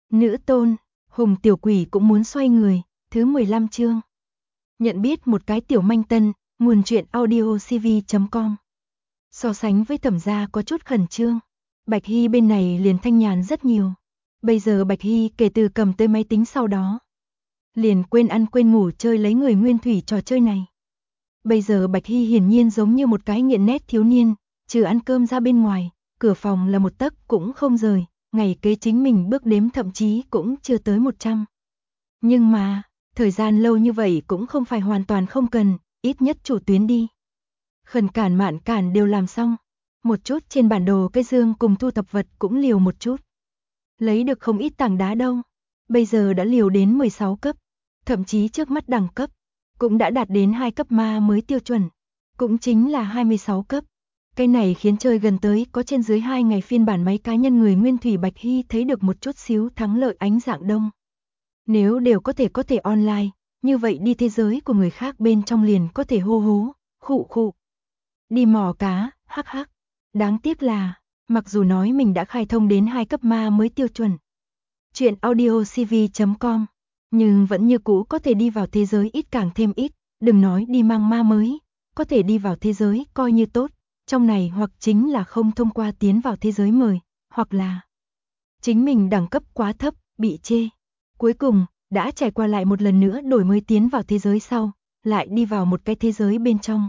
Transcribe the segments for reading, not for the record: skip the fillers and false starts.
Nữ tôn, Hùng tiểu quỷ cũng muốn xoay người, thứ 15 chương. Nhận biết một cái tiểu manh tân, nguồn truyện audiocv.com. So sánh với Thẩm gia có chút khẩn trương, Bạch Hy bên này liền thanh nhàn rất nhiều. Bây giờ Bạch Hy kể từ cầm tới máy tính sau đó, liền quên ăn quên ngủ chơi lấy người nguyên thủy trò chơi này. Bây giờ Bạch Hy hiển nhiên giống như một cái nghiện nét thiếu niên, trừ ăn cơm ra bên ngoài, cửa phòng là một tấc cũng không rời. Ngày kế chính mình bước đếm thậm chí cũng chưa tới 100. Nhưng mà, thời gian lâu như vậy cũng không phải hoàn toàn không cần, ít nhất chủ tuyến đi. Khẩn cản mạn cản đều làm xong, một chút trên bản đồ cây dương cùng thu thập vật cũng liều một chút. Lấy được không ít tảng đá đâu, bây giờ đã liều đến 16 cấp, thậm chí trước mắt đẳng cấp, cũng đã đạt đến 2 cấp ma mới tiêu chuẩn, cũng chính là 26 cấp. Cái này khiến chơi gần tới có trên dưới 2 ngày phiên bản máy cá nhân người nguyên thủy Bạch Hy thấy được một chút xíu thắng lợi ánh dạng đông. Nếu đều có thể online, như vậy đi thế giới của người khác bên trong liền có thể hô hố, khụ khụ. Đi mò cá, hắc hắc. Đáng tiếc là, mặc dù nói mình đã khai thông đến 2 cấp ma mới tiêu chuẩn. Chuyện audiocv.com, nhưng vẫn như cũ có thể đi vào thế giới ít càng thêm ít, đừng nói đi mang ma mới, có thể đi vào thế giới coi như tốt. Trong này hoặc chính là không thông qua tiến vào thế giới mời, hoặc là chính mình đẳng cấp quá thấp, bị chê. Cuối cùng, đã trải qua lại một lần nữa đổi mới tiến vào thế giới sau, lại đi vào một cái thế giới bên trong.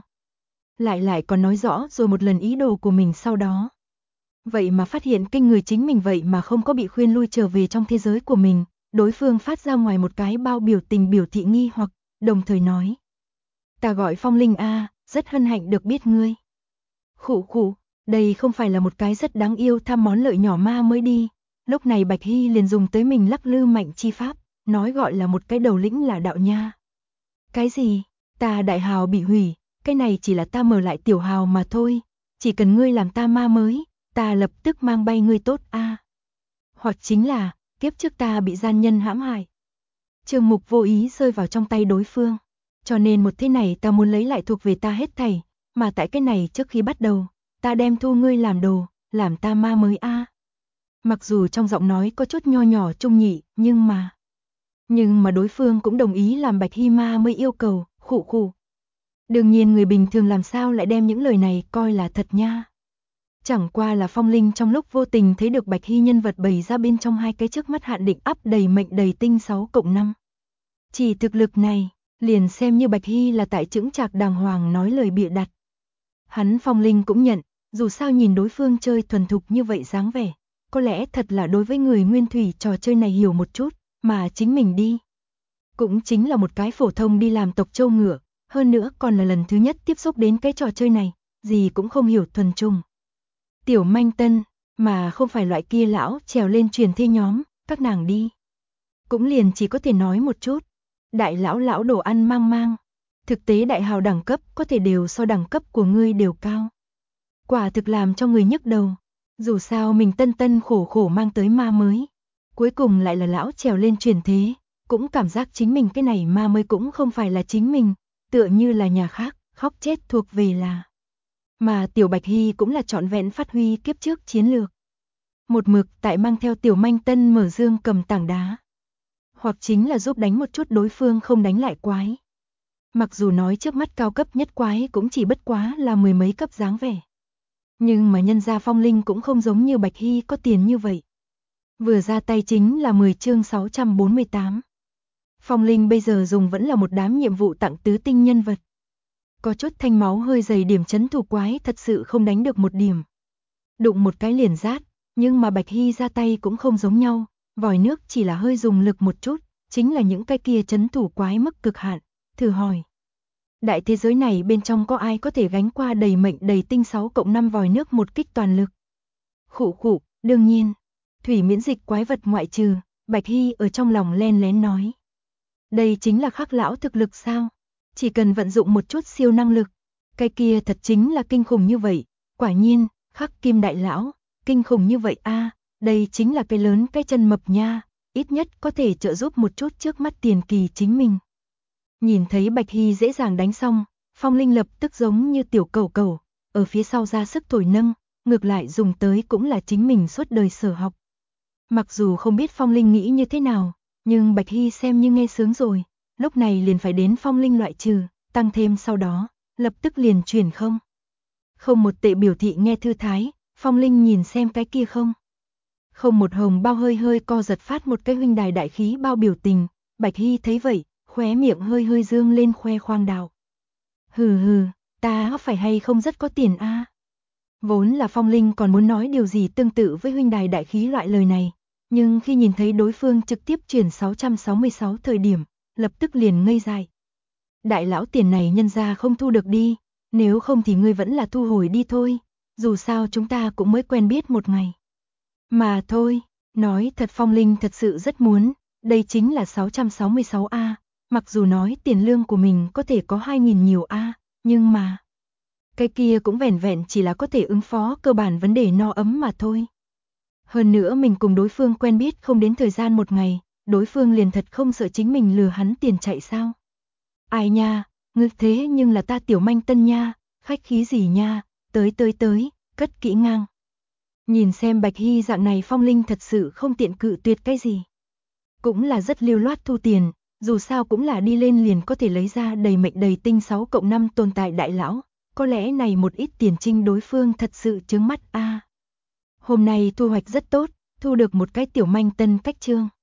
Lại còn nói rõ rồi một lần ý đồ của mình sau đó. Vậy mà phát hiện kinh người chính mình vậy mà không có bị khuyên lui trở về trong thế giới của mình, đối phương phát ra ngoài một cái bao biểu tình biểu thị nghi hoặc, đồng thời nói. Ta gọi Phong Linh A, rất hân hạnh được biết ngươi. Khụ khụ, đây không phải là một cái rất đáng yêu tham món lợi nhỏ ma mới đi. Lúc này Bạch Hy liền dùng tới mình lắc lư mạnh chi pháp, nói gọi là một cái đầu lĩnh là đạo nha. Cái gì? Ta đại hào bị hủy, cái này chỉ là ta mở lại tiểu hào mà thôi. Chỉ cần ngươi làm ta ma mới, ta lập tức mang bay ngươi tốt a. Hoặc chính là, kiếp trước ta bị gian nhân hãm hại. Trương Mục vô ý rơi vào trong tay đối phương. Cho nên một thế này ta muốn lấy lại thuộc về ta hết thảy. Mà tại cái này trước khi bắt đầu, ta đem thu ngươi làm đồ, làm ta ma mới a. Mặc dù trong giọng nói có chút nho nhỏ trung nhị, nhưng mà đối phương cũng đồng ý làm Bạch Hy ma mới yêu cầu, khụ khụ. Đương nhiên người bình thường làm sao lại đem những lời này coi là thật nha. Chẳng qua là Phong Linh trong lúc vô tình thấy được Bạch Hy nhân vật bày ra bên trong hai cái trước mắt hạn định ắp đầy mệnh đầy tinh 6+5. Chỉ thực lực này, liền xem như Bạch Hy là tại chững chạc đàng hoàng nói lời bịa đặt. Hắn Phong Linh cũng nhận, dù sao nhìn đối phương chơi thuần thục như vậy dáng vẻ, có lẽ thật là đối với người nguyên thủy trò chơi này hiểu một chút, mà chính mình đi. Cũng chính là một cái phổ thông đi làm tộc châu ngựa, hơn nữa còn là lần thứ nhất tiếp xúc đến cái trò chơi này, gì cũng không hiểu thuần trùng. Tiểu manh tân, mà không phải loại kia lão trèo lên truyền thi nhóm, các nàng đi. Cũng liền chỉ có thể nói một chút, đại lão đồ ăn mang mang. Thực tế đại hào đẳng cấp có thể đều so đẳng cấp của ngươi đều cao. Quả thực làm cho người nhức đầu. Dù sao mình tân khổ mang tới ma mới. Cuối cùng lại là lão trèo lên truyền thế. Cũng cảm giác chính mình cái này ma mới cũng không phải là chính mình. Tựa như là nhà khác, khóc chết thuộc về là. Mà Tiểu Bạch Hy cũng là trọn vẹn phát huy kiếp trước chiến lược. Một mực tại mang theo Tiểu Manh Tân mở dương cầm tảng đá. Hoặc chính là giúp đánh một chút đối phương không đánh lại quái. Mặc dù nói trước mắt cao cấp nhất quái cũng chỉ bất quá là 10 mấy cấp dáng vẻ. Nhưng mà nhân gia Phong Linh cũng không giống như Bạch Hy có tiền như vậy. Vừa ra tay chính là 10 chương 648. Phong Linh bây giờ dùng vẫn là một đám nhiệm vụ tặng tứ tinh nhân vật. Có chút thanh máu hơi dày điểm chấn thủ quái thật sự không đánh được một điểm. Đụng một cái liền rát, nhưng mà Bạch Hy ra tay cũng không giống nhau. Vòi nước chỉ là hơi dùng lực một chút, chính là những cái kia chấn thủ quái mức cực hạn. Thử hỏi, đại thế giới này bên trong có ai có thể gánh qua đầy mệnh đầy tinh 6+5 vòi nước một kích toàn lực? Khụ khụ, đương nhiên, thủy miễn dịch quái vật ngoại trừ, Bạch Hy ở trong lòng len lén nói. Đây chính là khắc lão thực lực sao? Chỉ cần vận dụng một chút siêu năng lực, cái kia thật chính là kinh khủng như vậy. Quả nhiên, khắc kim đại lão, kinh khủng như vậy a, đây chính là cái lớn cái chân mập nha, ít nhất có thể trợ giúp một chút trước mắt tiền kỳ chính mình. Nhìn thấy Bạch Hy dễ dàng đánh xong, Phong Linh lập tức giống như tiểu cẩu, ở phía sau ra sức thổi nâng, ngược lại dùng tới cũng là chính mình suốt đời sở học. Mặc dù không biết Phong Linh nghĩ như thế nào, nhưng Bạch Hy xem như nghe sướng rồi, lúc này liền phải đến Phong Linh loại trừ, tăng thêm sau đó, lập tức liền chuyển không. Không một tệ biểu thị nghe thư thái, Phong Linh nhìn xem cái kia không. Không một hồng bao hơi hơi co giật phát một cái huynh đài đại khí bao biểu tình, Bạch Hy thấy vậy, khóe miệng hơi hơi dương lên khoe khoang đào. Hừ hừ, ta phải hay không rất có tiền a. Vốn là Phong Linh còn muốn nói điều gì tương tự với huynh đài đại khí loại lời này, nhưng khi nhìn thấy đối phương trực tiếp chuyển 666 thời điểm, lập tức liền ngây dại. Đại lão tiền này nhân ra không thu được đi, nếu không thì ngươi vẫn là thu hồi đi thôi, dù sao chúng ta cũng mới quen biết một ngày. Mà thôi, nói thật Phong Linh thật sự rất muốn, đây chính là 666A, mặc dù nói tiền lương của mình có thể có 2.000 nhiều A, nhưng mà cái kia cũng vẻn vẹn chỉ là có thể ứng phó cơ bản vấn đề no ấm mà thôi. Hơn nữa mình cùng đối phương quen biết không đến thời gian một ngày, đối phương liền thật không sợ chính mình lừa hắn tiền chạy sao. Ai nha, ngư thế nhưng là ta tiểu manh tân nha, khách khí gì nha, tới, cất kỹ ngang. Nhìn xem Bạch Hy dạng này Phong Linh thật sự không tiện cự tuyệt cái gì. Cũng là rất lưu loát thu tiền, dù sao cũng là đi lên liền có thể lấy ra đầy mệnh đầy tinh 6+5 tồn tại đại lão, có lẽ này một ít tiền trinh đối phương thật sự chướng mắt a. Hôm nay thu hoạch rất tốt, thu được một cái tiểu manh tân cách trương.